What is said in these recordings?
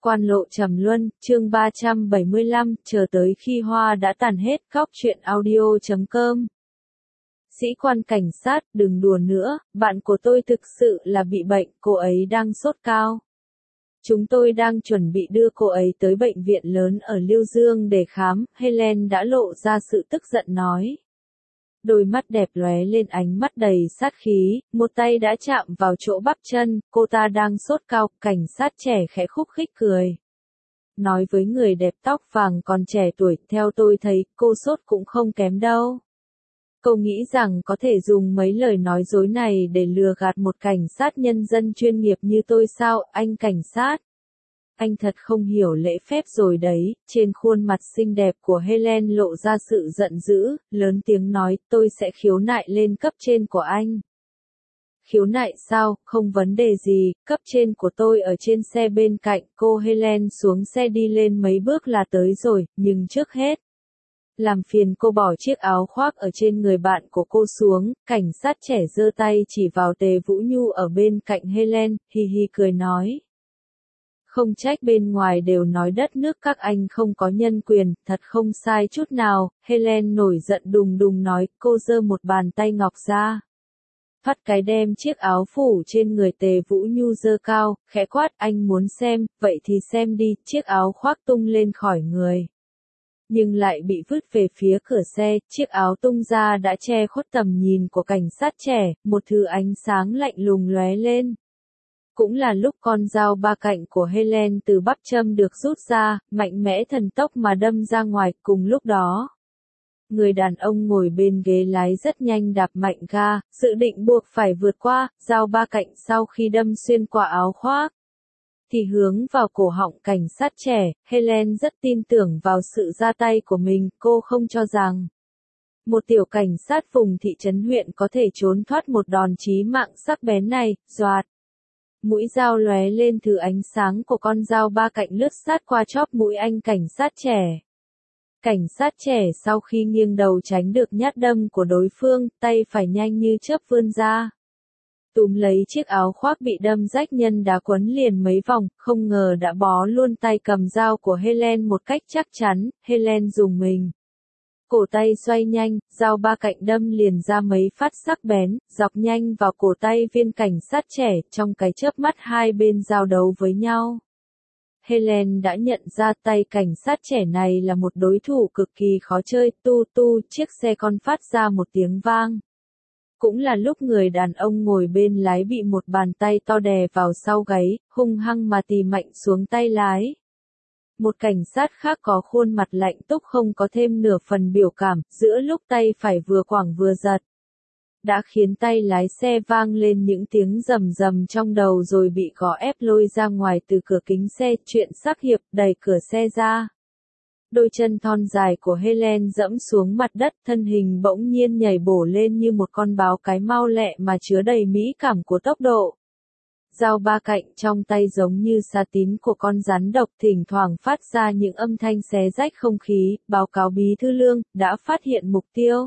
Quan lộ trầm luân, chương 375, chờ tới khi hoa đã tàn hết. Góc truyện audio.com. Sĩ quan cảnh sát, đừng đùa nữa, bạn của tôi thực sự là bị bệnh, cô ấy đang sốt cao. Chúng tôi đang chuẩn bị đưa cô ấy tới bệnh viện lớn ở Liêu Dương để khám, Helen đã lộ ra sự tức giận nói. Đôi mắt đẹp lóe lên ánh mắt đầy sát khí, một tay đã chạm vào chỗ bắp chân, cô ta đang sốt cao, cảnh sát trẻ khẽ khúc khích cười. Nói với người đẹp tóc vàng còn trẻ tuổi, theo tôi thấy, cô sốt cũng không kém đâu. Cô nghĩ rằng có thể dùng mấy lời nói dối này để lừa gạt một cảnh sát nhân dân chuyên nghiệp như tôi sao, anh cảnh sát? Anh thật không hiểu lễ phép rồi đấy. Trên khuôn mặt xinh đẹp của Helen lộ ra sự giận dữ, lớn tiếng nói, tôi sẽ khiếu nại lên cấp trên của anh. Khiếu nại sao, không vấn đề gì, cấp trên của tôi ở trên xe bên cạnh. Cô Helen xuống xe đi lên mấy bước là tới rồi, nhưng trước hết. Làm phiền cô bỏ chiếc áo khoác ở trên người bạn của cô xuống. Cảnh sát trẻ giơ tay chỉ vào Tề Vũ Nhu ở bên cạnh Helen, hi hi cười nói. Không trách bên ngoài đều nói đất nước các anh không có nhân quyền, thật không sai chút nào. Helen nổi giận đùng đùng nói, cô giơ một bàn tay ngọc ra. Phát cái đem chiếc áo phủ trên người Tề Vũ Nhu giơ cao, khẽ quát, anh muốn xem, vậy thì xem đi. Chiếc áo khoác tung lên khỏi người. Nhưng lại bị vứt về phía cửa xe, chiếc áo tung ra đã che khuất tầm nhìn của cảnh sát trẻ, một thứ ánh sáng lạnh lùng lóe lên. Cũng là lúc con dao ba cạnh của Helen từ bắp châm được rút ra, mạnh mẽ thần tốc mà đâm ra ngoài. Cùng lúc đó, người đàn ông ngồi bên ghế lái rất nhanh đạp mạnh ga, dự định buộc phải vượt qua, dao ba cạnh sau khi đâm xuyên qua áo khoác. Thì hướng vào cổ họng cảnh sát trẻ, Helen rất tin tưởng vào sự ra tay của mình, cô không cho rằng một tiểu cảnh sát vùng thị trấn huyện có thể trốn thoát một đòn chí mạng sắc bén này. Doạt. Mũi dao lóe lên, thứ ánh sáng của con dao ba cạnh lướt sát qua chóp mũi anh cảnh sát trẻ. Cảnh sát trẻ sau khi nghiêng đầu tránh được nhát đâm của đối phương, tay phải nhanh như chớp vươn ra. Túm lấy chiếc áo khoác bị đâm rách nhân đá quấn liền mấy vòng, không ngờ đã bó luôn tay cầm dao của Helen một cách chắc chắn. Helen dùng mình. Cổ tay xoay nhanh, dao ba cạnh đâm liền ra mấy phát sắc bén, dọc nhanh vào cổ tay viên cảnh sát trẻ, trong cái chớp mắt hai bên giao đấu với nhau. Helen đã nhận ra tay cảnh sát trẻ này là một đối thủ cực kỳ khó chơi. Chiếc xe con phát ra một tiếng vang. Cũng là lúc người đàn ông ngồi bên lái bị một bàn tay to đè vào sau gáy, hung hăng mà tì mạnh xuống tay lái. Một cảnh sát khác có khuôn mặt lạnh túc không có thêm nửa phần biểu cảm, giữa lúc tay phải vừa quẳng vừa giật. Đã khiến tay lái xe vang lên những tiếng rầm rầm trong đầu rồi bị gò ép lôi ra ngoài từ cửa kính xe. Chuyện sắc hiệp, đẩy cửa xe ra. Đôi chân thon dài của Helen dẫm xuống mặt đất, thân hình bỗng nhiên nhảy bổ lên như một con báo cái mau lẹ mà chứa đầy mỹ cảm của tốc độ. Dao ba cạnh trong tay giống như xà tín của con rắn độc, thỉnh thoảng phát ra những âm thanh xé rách không khí. Báo cáo bí thư Lương, đã phát hiện mục tiêu.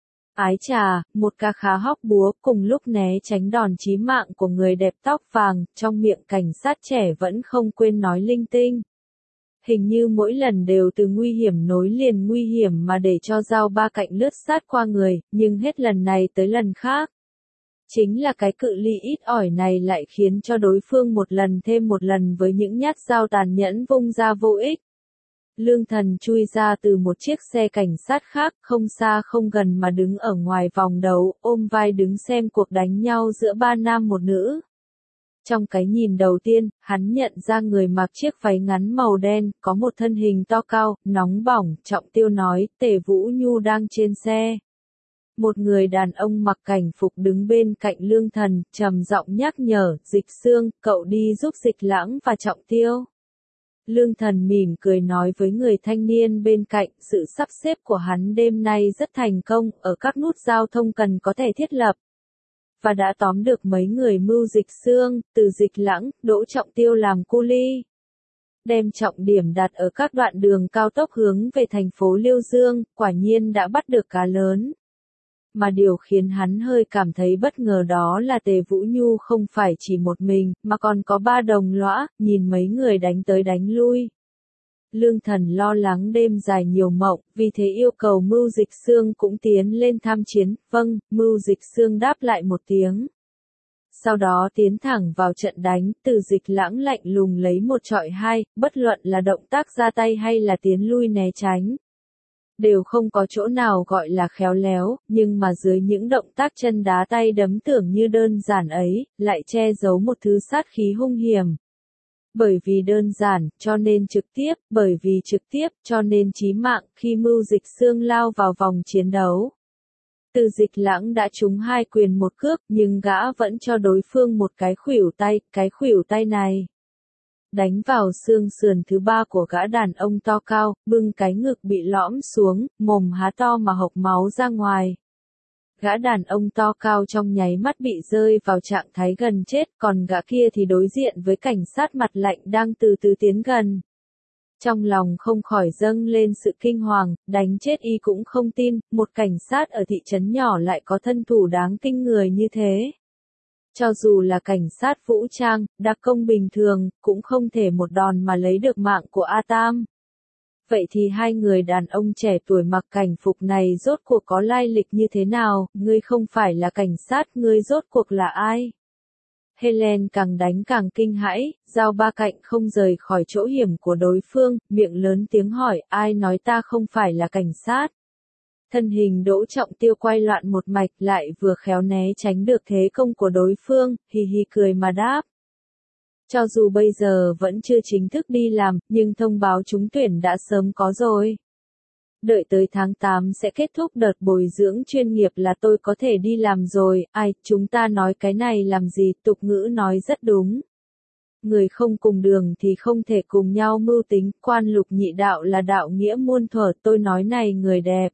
Ái chà, một ca khá hóc búa, cùng lúc né tránh đòn chí mạng của người đẹp tóc vàng, trong miệng cảnh sát trẻ vẫn không quên nói linh tinh. Hình như mỗi lần đều từ nguy hiểm nối liền nguy hiểm mà để cho dao ba cạnh lướt sát qua người, nhưng hết lần này tới lần khác. Chính là cái cự ly ít ỏi này lại khiến cho đối phương một lần thêm một lần với những nhát dao tàn nhẫn vung ra vô ích. Lương Thần chui ra từ một chiếc xe cảnh sát khác, không xa không gần mà đứng ở ngoài vòng đấu, ôm vai đứng xem cuộc đánh nhau giữa ba nam một nữ. Trong cái nhìn đầu tiên, hắn nhận ra người mặc chiếc váy ngắn màu đen, có một thân hình to cao, nóng bỏng. Trọng Tiêu nói, Tề Vũ Nhu đang trên xe. Một người đàn ông mặc cảnh phục đứng bên cạnh Lương Thần, trầm giọng nhắc nhở, Dịch Xương, cậu đi giúp Dịch Lãng và Trọng Tiêu. Lương Thần mỉm cười nói với người thanh niên bên cạnh, sự sắp xếp của hắn đêm nay rất thành công, ở các nút giao thông cần có thể thiết lập. Và đã tóm được mấy người mưu Dịch Xương, từ Dịch Lãng, Đỗ Trọng Tiêu làm cu li. Đem trọng điểm đặt ở các đoạn đường cao tốc hướng về thành phố Liêu Dương, quả nhiên đã bắt được cá lớn. mà điều khiến hắn hơi cảm thấy bất ngờ đó là Tề Vũ Nhu không phải chỉ một mình, mà còn có 3 đồng lõa, nhìn mấy người đánh tới đánh lui. Lương Thần lo lắng đêm dài nhiều mộng, vì thế yêu cầu Mưu Dịch Xương cũng tiến lên tham chiến. Vâng, Mưu Dịch Xương đáp lại một tiếng. Sau đó tiến thẳng vào trận đánh, Từ Dịch Lãng lạnh lùng lấy một trọi hai, bất luận là động tác ra tay hay là tiến lui né tránh. Đều không có chỗ nào gọi là khéo léo, nhưng mà dưới những động tác chân đá tay đấm tưởng như đơn giản ấy, lại che giấu một thứ sát khí hung hiểm. Bởi vì đơn giản, cho nên trực tiếp, bởi vì trực tiếp, cho nên chí mạng, khi Mưu Dịch Xương lao vào vòng chiến đấu. Từ Dịch Lãng đã trúng 2 quyền 1 cước, nhưng gã vẫn cho đối phương một cái khuỷu tay này đánh vào xương sườn thứ 3 của gã đàn ông to cao, bưng cái ngực bị lõm xuống, mồm há to mà hộc máu ra ngoài. Gã đàn ông to cao trong nháy mắt bị rơi vào trạng thái gần chết, còn gã kia thì đối diện với cảnh sát mặt lạnh đang từ từ tiến gần. Trong lòng không khỏi dâng lên sự kinh hoàng, đánh chết y cũng không tin, một cảnh sát ở thị trấn nhỏ lại có thân thủ đáng kinh người như thế. Cho dù là cảnh sát vũ trang, đặc công bình thường, cũng không thể một đòn mà lấy được mạng của A Tam. Vậy thì 2 người đàn ông trẻ tuổi mặc cảnh phục này rốt cuộc có lai lịch như thế nào, ngươi không phải là cảnh sát, ngươi rốt cuộc là ai? Helen càng đánh càng kinh hãi, dao ba cạnh không rời khỏi chỗ hiểm của đối phương, miệng lớn tiếng hỏi, ai nói ta không phải là cảnh sát? Thân hình Đỗ Trọng Tiêu quay loạn một mạch lại vừa khéo né tránh được thế công của đối phương, hì hì cười mà đáp. Cho dù bây giờ vẫn chưa chính thức đi làm, nhưng thông báo trúng tuyển đã sớm có rồi. Đợi tới tháng 8 sẽ kết thúc đợt bồi dưỡng chuyên nghiệp là tôi có thể đi làm rồi, ai, chúng ta nói cái này làm gì, tục ngữ nói rất đúng. Người không cùng đường thì không thể cùng nhau mưu tính, quan Lục nhị đạo là đạo nghĩa muôn thuở, tôi nói này người đẹp.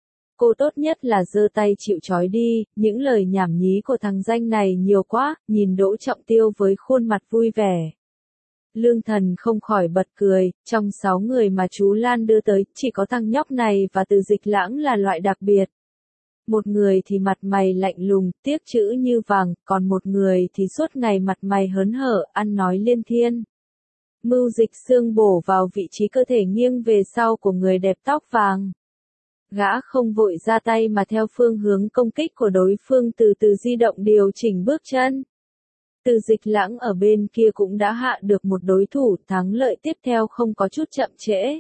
Cô tốt nhất là giơ tay chịu trói đi, những lời nhảm nhí của thằng danh này nhiều quá, nhìn Đỗ Trọng Tiêu với khuôn mặt vui vẻ. Lương Thần không khỏi bật cười, trong 6 người mà chú Lan đưa tới, chỉ có thằng nhóc này và Từ Dịch Lãng là loại đặc biệt. Một người thì mặt mày lạnh lùng, tiếc chữ như vàng, còn một người thì suốt ngày mặt mày hớn hở, ăn nói liên thiên. Mưu Dịch Xương bổ vào vị trí cơ thể nghiêng về sau của người đẹp tóc vàng. Gã không vội ra tay mà theo phương hướng công kích của đối phương từ từ di động điều chỉnh bước chân. Từ Dịch Lãng ở bên kia cũng đã hạ được một đối thủ, thắng lợi tiếp theo không có chút chậm trễ.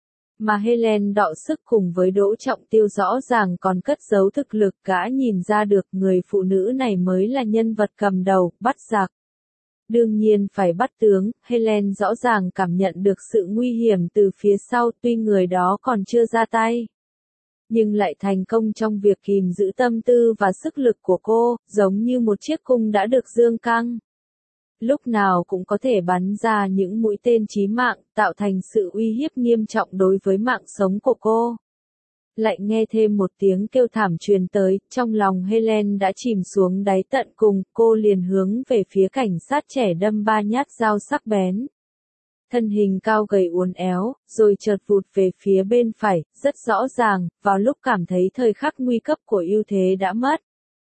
Mà Helen đọ sức cùng với Đỗ Trọng Tiêu rõ ràng còn cất giấu thực lực, gã nhìn ra được người phụ nữ này mới là nhân vật cầm đầu, bắt giặc. Đương nhiên phải bắt tướng, Helen rõ ràng cảm nhận được sự nguy hiểm từ phía sau, tuy người đó còn chưa ra tay. Nhưng lại thành công trong việc kìm giữ tâm tư và sức lực của cô, giống như một chiếc cung đã được dương căng. Lúc nào cũng có thể bắn ra những mũi tên chí mạng, tạo thành sự uy hiếp nghiêm trọng đối với mạng sống của cô. Lại nghe thêm một tiếng kêu thảm truyền tới, trong lòng Helen đã chìm xuống đáy tận cùng, cô liền hướng về phía cảnh sát trẻ đâm 3 nhát dao sắc bén. Thân hình cao gầy uốn éo, rồi chợt vụt về phía bên phải, rất rõ ràng, vào lúc cảm thấy thời khắc nguy cấp của ưu thế đã mất.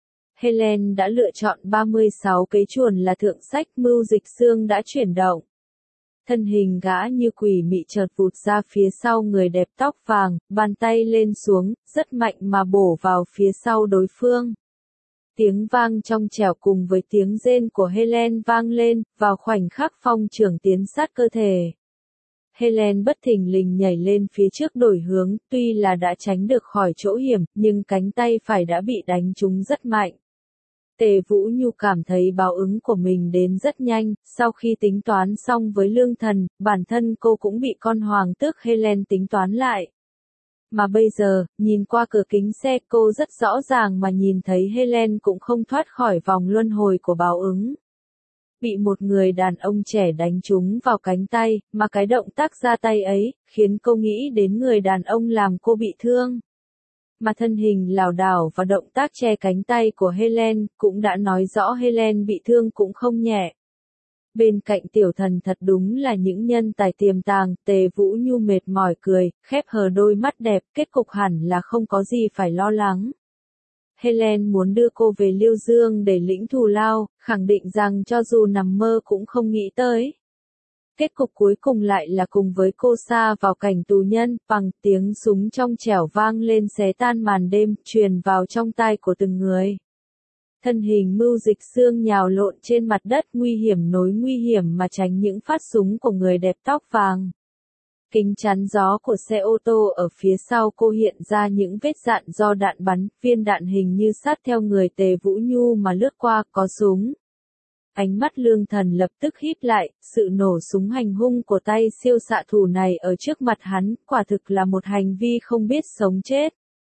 Helen đã lựa chọn 36 cái chuồn là thượng sách, Mưu Dịch Xương đã chuyển động. Thân hình gã như quỷ mị chợt vụt ra phía sau người đẹp tóc vàng, bàn tay lên xuống, rất mạnh mà bổ vào phía sau đối phương. Tiếng vang trong trẻo cùng với tiếng rên của Helen vang lên, vào khoảnh khắc phong trưởng tiến sát cơ thể. Helen bất thình lình nhảy lên phía trước đổi hướng, tuy là đã tránh được khỏi chỗ hiểm, nhưng cánh tay phải đã bị đánh trúng rất mạnh. Tề Vũ Nhu cảm thấy báo ứng của mình đến rất nhanh, sau khi tính toán xong với Lương Thần, bản thân cô cũng bị con hoàng tước Helen tính toán lại. Mà bây giờ, nhìn qua cửa kính xe cô rất rõ ràng mà nhìn thấy Helen cũng không thoát khỏi vòng luân hồi của báo ứng. Bị một người đàn ông trẻ đánh trúng vào cánh tay, mà cái động tác ra tay ấy, khiến cô nghĩ đến người đàn ông làm cô bị thương. Mà thân hình lảo đảo và động tác che cánh tay của Helen, cũng đã nói rõ Helen bị thương cũng không nhẹ. Bên cạnh tiểu thần thật đúng là những nhân tài tiềm tàng, Tề Vũ Nhu mệt mỏi cười, khép hờ đôi mắt đẹp, kết cục hẳn là không có gì phải lo lắng. Helen muốn đưa cô về Liêu Dương để lĩnh thù lao, khẳng định rằng cho dù nằm mơ cũng không nghĩ tới. Kết cục cuối cùng lại là cùng với cô sa vào cảnh tù nhân, bằng tiếng súng trong trẻo vang lên xé tan màn đêm, truyền vào trong tai của từng người. Thân hình Mưu Dịch Xương nhào lộn trên mặt đất, nguy hiểm nối nguy hiểm mà tránh những phát súng của người đẹp tóc vàng. Kính chắn gió của xe ô tô ở phía sau cô hiện ra những vết dạn do đạn bắn, viên đạn hình như sát theo người Tề Vũ Nhu mà lướt qua, có súng. Ánh mắt Lương Thần lập tức híp lại, sự nổ súng hành hung của tay siêu xạ thủ này ở trước mặt hắn, quả thực là một hành vi không biết sống chết.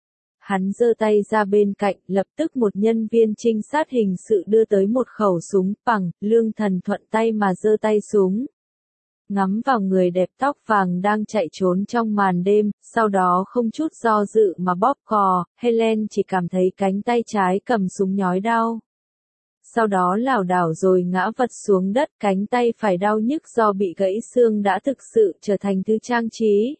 Hắn giơ tay ra bên cạnh, lập tức một nhân viên trinh sát hình sự đưa tới một khẩu súng, bằng, Lương Thần thuận tay mà giơ tay súng. Ngắm vào người đẹp tóc vàng đang chạy trốn trong màn đêm, sau đó không chút do dự mà bóp cò, Helen chỉ cảm thấy cánh tay trái cầm súng nhói đau. Sau đó lảo đảo rồi ngã vật xuống đất, cánh tay phải đau nhức do bị gãy xương đã thực sự trở thành thứ trang trí.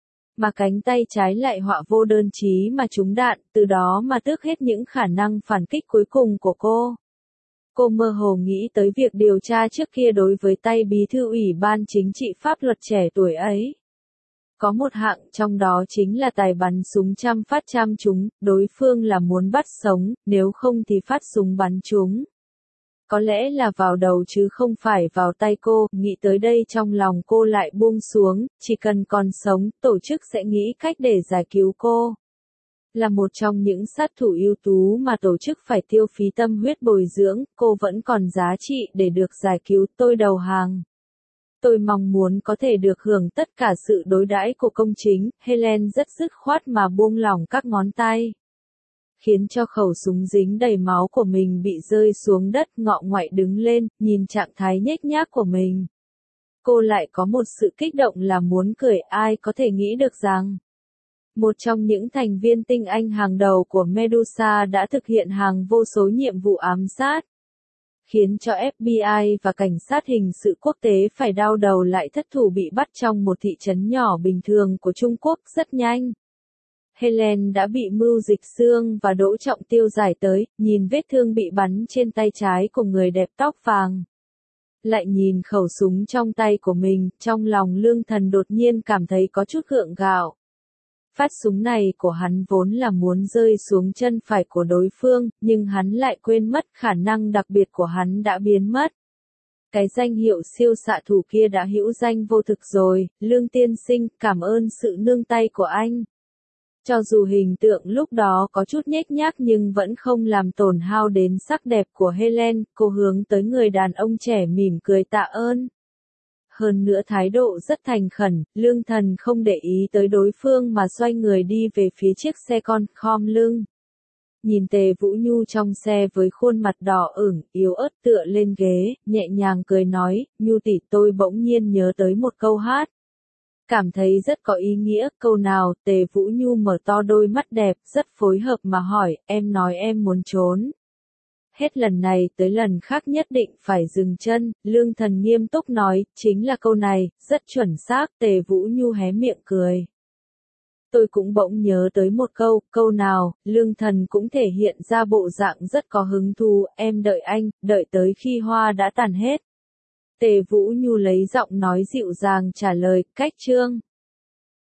Mà cánh tay trái lại họa vô đơn chí mà trúng đạn, từ đó mà tước hết những khả năng phản kích cuối cùng của cô. Cô mơ hồ nghĩ tới việc điều tra trước kia đối với tay bí thư Ủy ban Chính trị pháp luật trẻ tuổi ấy. Có một hạng trong đó chính là tài bắn súng trăm phát trăm trúng, đối phương là muốn bắt sống, nếu không thì phát súng bắn trúng. Có lẽ là vào đầu chứ không phải vào tay cô, nghĩ tới đây trong lòng cô lại buông xuống, chỉ cần còn sống, tổ chức sẽ nghĩ cách để giải cứu cô. Là một trong những sát thủ ưu tú mà tổ chức phải tiêu phí tâm huyết bồi dưỡng, cô vẫn còn giá trị để được giải cứu, tôi đầu hàng. Tôi mong muốn có thể được hưởng tất cả sự đối đãi của công chính, Helen rất dứt khoát mà buông lỏng các ngón tay. Khiến cho khẩu súng dính đầy máu của mình bị rơi xuống đất, ngọ ngoại đứng lên, nhìn trạng thái nhếch nhác của mình. Cô lại có một sự kích động là muốn cười, ai có thể nghĩ được rằng một trong những thành viên tinh anh hàng đầu của Medusa đã thực hiện hàng vô số nhiệm vụ ám sát. Khiến cho FBI và cảnh sát hình sự quốc tế phải đau đầu lại thất thủ bị bắt trong một thị trấn nhỏ bình thường của Trung Quốc rất nhanh. Helen đã bị Mưu Dịch Xương và Đỗ Trọng Tiêu giải tới, nhìn vết thương bị bắn trên tay trái của người đẹp tóc vàng. Lại nhìn khẩu súng trong tay của mình, trong lòng Lương Thần đột nhiên cảm thấy có chút gượng gạo. Phát súng này của hắn vốn là muốn rơi xuống chân phải của đối phương, nhưng hắn lại quên mất khả năng đặc biệt của hắn đã biến mất. Cái danh hiệu siêu xạ thủ kia đã hữu danh vô thực rồi, Lương tiên sinh, cảm ơn sự nương tay của anh. Cho dù hình tượng lúc đó có chút nhếch nhác nhưng vẫn không làm tổn hao đến sắc đẹp của Helen, cô hướng tới người đàn ông trẻ mỉm cười tạ ơn. Hơn nữa thái độ rất thành khẩn, Lương Thần không để ý tới đối phương mà xoay người đi về phía chiếc xe con, khom lưng. Nhìn Tề Vũ Nhu trong xe với khuôn mặt đỏ ửng, yếu ớt tựa lên ghế, nhẹ nhàng cười nói, Nhu tỷ, tôi bỗng nhiên nhớ tới một câu hát. Cảm thấy rất có ý nghĩa, câu nào, Tề Vũ Nhu mở to đôi mắt đẹp, rất phối hợp mà hỏi, em nói em muốn trốn. Hết lần này tới lần khác nhất định phải dừng chân, Lương Thần nghiêm túc nói, chính là câu này, rất chuẩn xác, Tề Vũ Nhu hé miệng cười. Tôi cũng bỗng nhớ tới một câu nào, Lương Thần cũng thể hiện ra bộ dạng rất có hứng thú, em đợi anh, đợi tới khi hoa đã tàn hết. Tề Vũ Nhu lấy giọng nói dịu dàng trả lời, cách chương.